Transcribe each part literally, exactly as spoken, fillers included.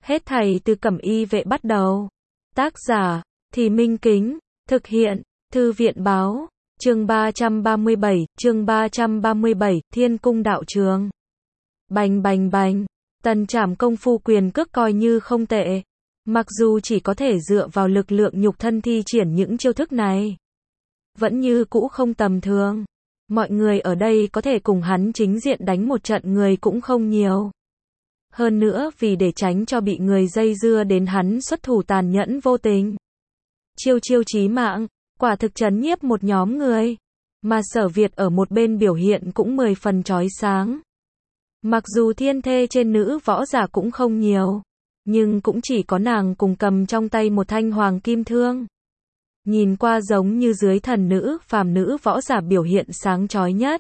Hết thảy từ Cẩm Y vệ bắt đầu. Tác giả, Thì Minh Kính, thực hiện, Thư viện báo, chương ba trăm ba mươi bảy, chương ba trăm ba mươi bảy, Thiên Cung đạo trường. Bành bành bành, Tần Trảm công phu quyền cước coi như không tệ. Mặc dù chỉ có thể dựa vào lực lượng nhục thân thi triển những chiêu thức này, vẫn như cũ không tầm thường. Mọi người ở đây có thể cùng hắn chính diện đánh một trận người cũng không nhiều. Hơn nữa vì để tránh cho bị người dây dưa đến hắn xuất thủ tàn nhẫn vô tình, chiêu chiêu chí mạng, quả thực trấn nhiếp một nhóm người. Mà Sở Việt ở một bên biểu hiện cũng mười phần chói sáng. Mặc dù thiên thê trên nữ võ giả cũng không nhiều, nhưng cũng chỉ có nàng cùng cầm trong tay một thanh hoàng kim thương. Nhìn qua giống như dưới thần nữ, phàm nữ võ giả biểu hiện sáng chói nhất.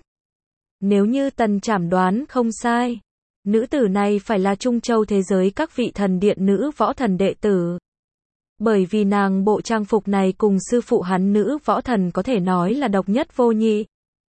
Nếu như Tần Trảm đoán không sai, nữ tử này phải là Trung Châu thế giới các vị thần điện nữ võ thần đệ tử. Bởi vì nàng bộ trang phục này cùng sư phụ hắn nữ võ thần có thể nói là độc nhất vô nhị.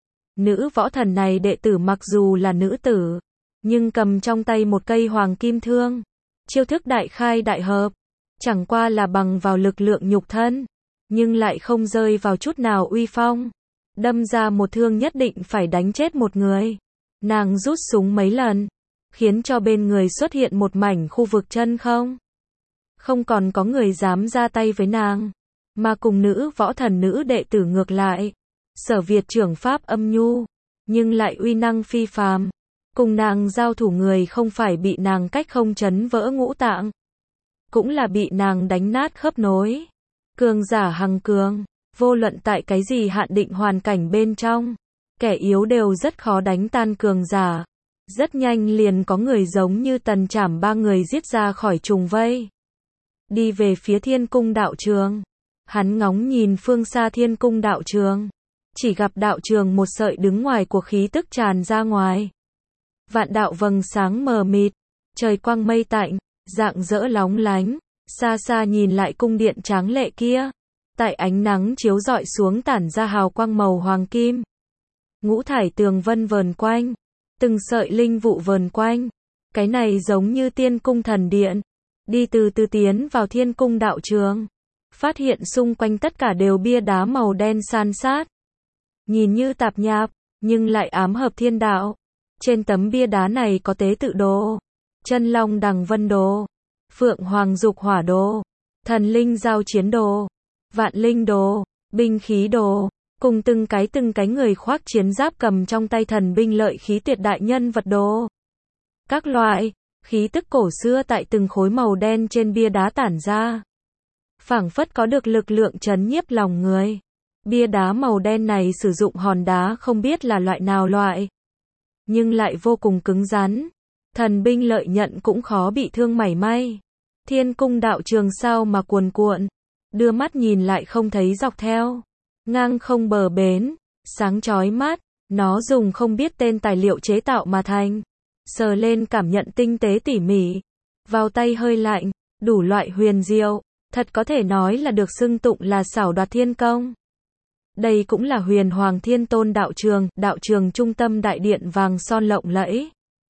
Nữ võ thần này đệ tử mặc dù là nữ tử, nhưng cầm trong tay một cây hoàng kim thương. Chiêu thức đại khai đại hợp, chẳng qua là bằng vào lực lượng nhục thân, nhưng lại không rơi vào chút nào uy phong. Đâm ra một thương nhất định phải đánh chết một người. Nàng rút súng mấy lần, khiến cho bên người xuất hiện một mảnh khu vực chân không. Không còn có người dám ra tay với nàng, mà cùng nữ võ thần nữ đệ tử ngược lại. Sở Việt trưởng pháp âm nhu, nhưng lại uy năng phi phàm. Cùng nàng giao thủ người không phải bị nàng cách không chấn vỡ ngũ tạng, cũng là bị nàng đánh nát khớp nối. Cường giả hằng cường, vô luận tại cái gì hạn định hoàn cảnh bên trong, kẻ yếu đều rất khó đánh tan cường giả. Rất nhanh liền có người giống như Tần Trảm ba người giết ra khỏi trùng vây, đi về phía Thiên Cung đạo trường. Hắn ngóng nhìn phương xa Thiên Cung đạo trường, chỉ gặp đạo trường một sợi đứng ngoài của khí tức tràn ra ngoài. Vạn đạo vầng sáng mờ mịt, trời quang mây tạnh, rạng rỡ lóng lánh. Xa xa nhìn lại cung điện tráng lệ kia, tại ánh nắng chiếu rọi xuống tản ra hào quang màu hoàng kim. Ngũ thải tường vân vờn quanh, từng sợi linh vụ vờn quanh. Cái này giống như tiên cung thần điện. Đi từ từ tiến vào Thiên Cung đạo trường, phát hiện xung quanh tất cả đều bia đá màu đen san sát. Nhìn như tạp nhạp, nhưng lại ám hợp thiên đạo. Trên tấm bia đá này có tế tự đồ, chân long đằng vân đồ, phượng hoàng dục hỏa đồ, thần linh giao chiến đồ, vạn linh đồ, binh khí đồ, cùng từng cái từng cái người khoác chiến giáp cầm trong tay thần binh lợi khí tuyệt đại nhân vật đồ. Các loại khí tức cổ xưa tại từng khối màu đen trên bia đá tản ra, phảng phất có được lực lượng trấn nhiếp lòng người. Bia đá màu đen này sử dụng hòn đá không biết là loại nào loại, nhưng lại vô cùng cứng rắn. Thần binh lợi nhận cũng khó bị thương mảy may. Thiên Cung đạo trường sao mà cuồn cuộn, đưa mắt nhìn lại không thấy dọc theo, ngang không bờ bến, sáng chói mắt. Nó dùng không biết tên tài liệu chế tạo mà thành, sờ lên cảm nhận tinh tế tỉ mỉ, vào tay hơi lạnh, đủ loại huyền diệu, thật có thể nói là được xưng tụng là xảo đoạt thiên công. Đây cũng là Huyền Hoàng Thiên Tôn đạo trường, đạo trường trung tâm đại điện vàng son lộng lẫy,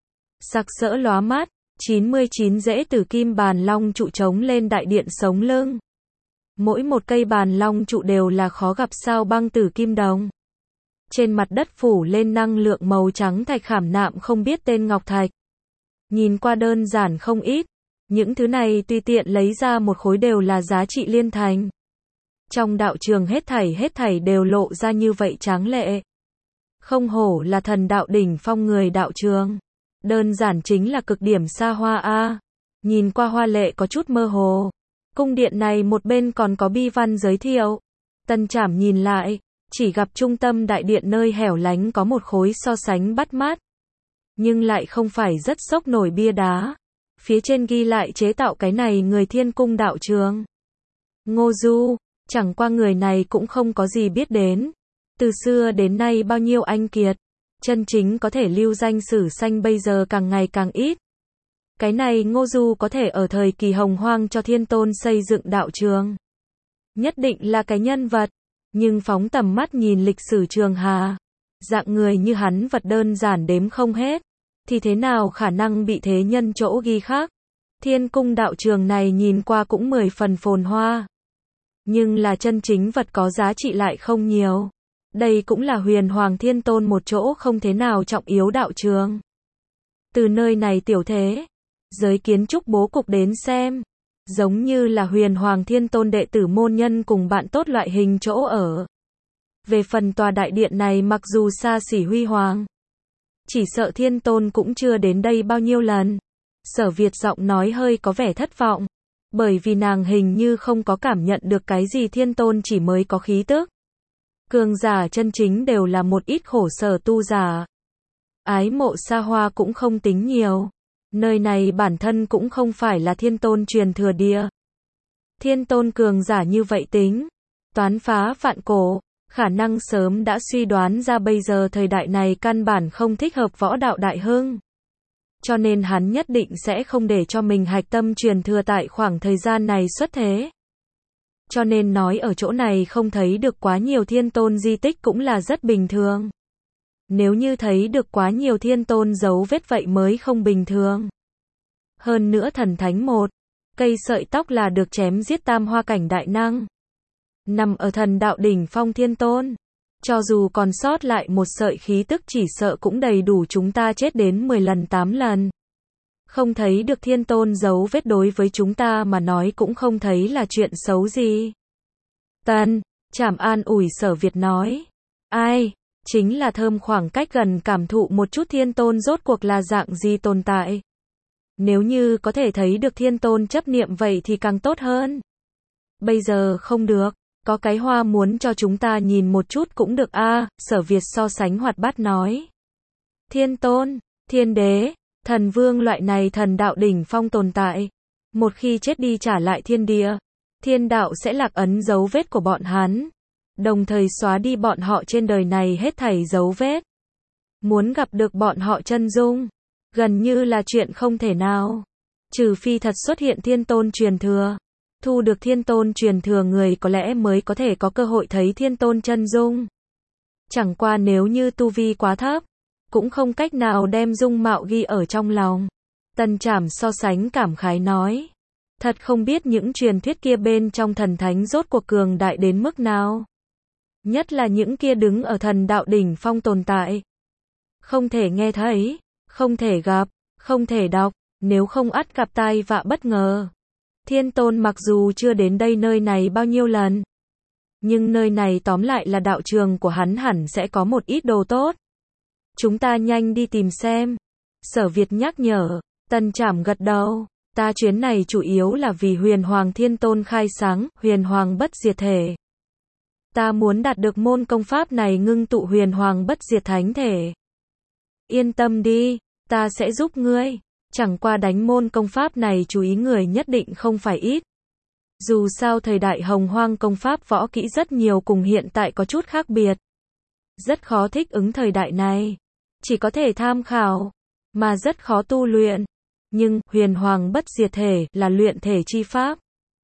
sặc sỡ lóa mắt. chín mươi chín rễ tử kim bàn long trụ trống lên đại điện sống lưng. Mỗi một cây bàn long trụ đều là khó gặp sao băng tử kim đồng. Trên mặt đất phủ lên năng lượng màu trắng thạch khảm nạm không biết tên ngọc thạch. Nhìn qua đơn giản không ít, những thứ này tùy tiện lấy ra một khối đều là giá trị liên thành. Trong đạo trường hết thảy hết thảy đều lộ ra như vậy tráng lệ. Không hổ là thần đạo đỉnh phong người đạo trường. Đơn giản chính là cực điểm xa hoa a. Nhìn qua hoa lệ có chút mơ hồ. Cung điện này một bên còn có bi văn giới thiệu. Tần Trảm nhìn lại, chỉ gặp trung tâm đại điện nơi hẻo lánh có một khối so sánh bắt mắt, nhưng lại không phải rất sốc nổi bia đá. Phía trên ghi lại chế tạo cái này người Thiên Cung đạo trường Ngô Du. Chẳng qua người này cũng không có gì biết đến. Từ xưa đến nay bao nhiêu anh kiệt, chân chính có thể lưu danh sử xanh bây giờ càng ngày càng ít. Cái này Ngô Du có thể ở thời kỳ hồng hoang cho Thiên Tôn xây dựng đạo trường, nhất định là cái nhân vật. Nhưng phóng tầm mắt nhìn lịch sử trường hà, dạng người như hắn vật đơn giản đếm không hết, thì thế nào khả năng bị thế nhân chỗ ghi khác. Thiên cung đạo trường này nhìn qua cũng mười phần phồn hoa. Nhưng là chân chính vật có giá trị lại không nhiều. Đây cũng là Huyền Hoàng Thiên Tôn một chỗ không thế nào trọng yếu đạo trường. Từ nơi này tiểu thế, giới kiến trúc bố cục đến xem, giống như là Huyền Hoàng Thiên Tôn đệ tử môn nhân cùng bạn tốt loại hình chỗ ở. Về phần tòa đại điện này mặc dù xa xỉ huy hoàng, chỉ sợ Thiên Tôn cũng chưa đến đây bao nhiêu lần. Sở Việt giọng nói hơi có vẻ thất vọng, bởi vì nàng hình như không có cảm nhận được cái gì Thiên Tôn chỉ mới có khí tức. Cường giả chân chính đều là một ít khổ sở tu giả. Ái mộ xa hoa cũng không tính nhiều. Nơi này bản thân cũng không phải là Thiên Tôn truyền thừa địa. Thiên Tôn cường giả như vậy tính, toán phá vạn cổ, khả năng sớm đã suy đoán ra bây giờ thời đại này căn bản không thích hợp võ đạo đại hưng. Cho nên hắn nhất định sẽ không để cho mình hạch tâm truyền thừa tại khoảng thời gian này xuất thế. Cho nên nói ở chỗ này không thấy được quá nhiều Thiên Tôn di tích cũng là rất bình thường. Nếu như thấy được quá nhiều Thiên Tôn dấu vết vậy mới không bình thường. Hơn nữa thần thánh một, cây sợi tóc là được chém giết tam hoa cảnh đại năng. Nằm ở thần đạo đỉnh phong Thiên Tôn. Cho dù còn sót lại một sợi khí tức chỉ sợ cũng đầy đủ chúng ta chết đến mười lần tám lần. Không thấy được Thiên Tôn dấu vết đối với chúng ta mà nói cũng không thấy là chuyện xấu gì. Tần Trảm an ủi Sở Việt nói. Ai, chính là thơm khoảng cách gần cảm thụ một chút Thiên Tôn rốt cuộc là dạng gì tồn tại. Nếu như có thể thấy được Thiên Tôn chấp niệm vậy thì càng tốt hơn. Bây giờ không được. Có cái hoa muốn cho chúng ta nhìn một chút cũng được a à, Sở Việt so sánh hoạt bát nói. Thiên Tôn, Thiên Đế, Thần Vương loại này thần đạo đỉnh phong tồn tại. Một khi chết đi trả lại thiên địa, thiên đạo sẽ lạc ấn dấu vết của bọn hắn. Đồng thời xóa đi bọn họ trên đời này hết thảy dấu vết. Muốn gặp được bọn họ chân dung, gần như là chuyện không thể nào. Trừ phi thật xuất hiện Thiên Tôn truyền thừa. Thu được Thiên Tôn truyền thừa người có lẽ mới có thể có cơ hội thấy Thiên Tôn chân dung. Chẳng qua nếu như tu vi quá thấp, cũng không cách nào đem dung mạo ghi ở trong lòng. Tần Trảm so sánh cảm khái nói. Thật không biết những truyền thuyết kia bên trong thần thánh rốt cuộc cường đại đến mức nào. Nhất là những kia đứng ở thần đạo đỉnh phong tồn tại. Không thể nghe thấy, không thể gặp, không thể đọc, nếu không ắt gặp tai vạ bất ngờ. Thiên Tôn mặc dù chưa đến đây nơi này bao nhiêu lần, nhưng nơi này tóm lại là đạo trường của hắn hẳn sẽ có một ít đồ tốt. Chúng ta nhanh đi tìm xem. Sở Việt nhắc nhở. Tần Trảm gật đầu. Ta chuyến này chủ yếu là vì Huyền Hoàng Thiên Tôn khai sáng, Huyền Hoàng bất diệt thể. Ta muốn đạt được môn công pháp này ngưng tụ Huyền Hoàng bất diệt thánh thể. Yên tâm đi, ta sẽ giúp ngươi. Chẳng qua đánh môn công pháp này chú ý người nhất định không phải ít. Dù sao thời đại hồng hoang công pháp võ kỹ rất nhiều cùng hiện tại có chút khác biệt. Rất khó thích ứng thời đại này. Chỉ có thể tham khảo, mà rất khó tu luyện. Nhưng, Huyền Hoàng bất diệt thể là luyện thể chi pháp.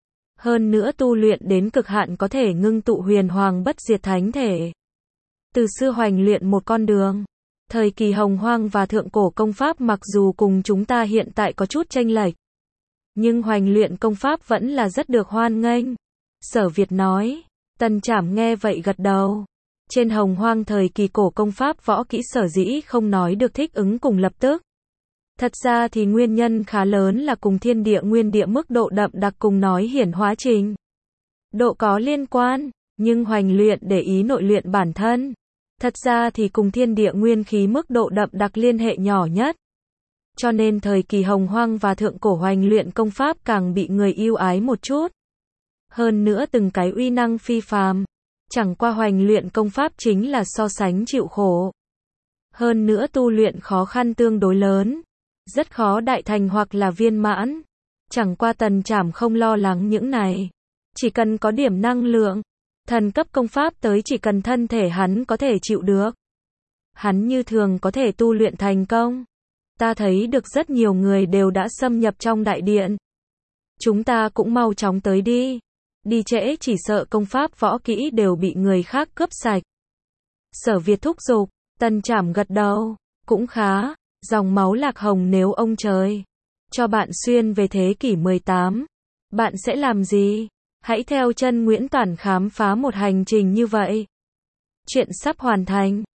Hơn nữa tu luyện đến cực hạn có thể ngưng tụ Huyền Hoàng bất diệt thánh thể. Từ xưa hoành luyện một con đường. Thời kỳ hồng hoang và thượng cổ công pháp mặc dù cùng chúng ta hiện tại có chút chênh lệch, nhưng hoành luyện công pháp vẫn là rất được hoan nghênh. Sở Việt nói. Tần Trảm nghe vậy gật đầu. Trên hồng hoang thời kỳ cổ công pháp võ kỹ sở dĩ không nói được thích ứng cùng lập tức. Thật ra thì nguyên nhân khá lớn là cùng thiên địa nguyên địa mức độ đậm đặc cùng nói hiển hóa trình. Độ có liên quan, nhưng hoành luyện để ý nội luyện bản thân. Thật ra thì cùng thiên địa nguyên khí mức độ đậm đặc liên hệ nhỏ nhất. Cho nên thời kỳ hồng hoang và thượng cổ hoành luyện công pháp càng bị người yêu ái một chút. Hơn nữa từng cái uy năng phi phàm. Chẳng qua hoành luyện công pháp chính là so sánh chịu khổ. Hơn nữa tu luyện khó khăn tương đối lớn. Rất khó đại thành hoặc là viên mãn. Chẳng qua Tần Trảm không lo lắng những này. Chỉ cần có điểm năng lượng. Thần cấp công pháp tới chỉ cần thân thể hắn có thể chịu được. Hắn như thường có thể tu luyện thành công. Ta thấy được rất nhiều người đều đã xâm nhập trong đại điện. Chúng ta cũng mau chóng tới đi. Đi trễ chỉ sợ công pháp võ kỹ đều bị người khác cướp sạch. Sở Việt thúc giục. Tần Trảm gật đầu. Cũng khá. Dòng máu lạc hồng nếu ông trời cho bạn xuyên về thế kỷ mười tám. Bạn sẽ làm gì? Hãy theo chân Nguyễn Toản khám phá một hành trình như vậy. Chuyện sắp hoàn thành.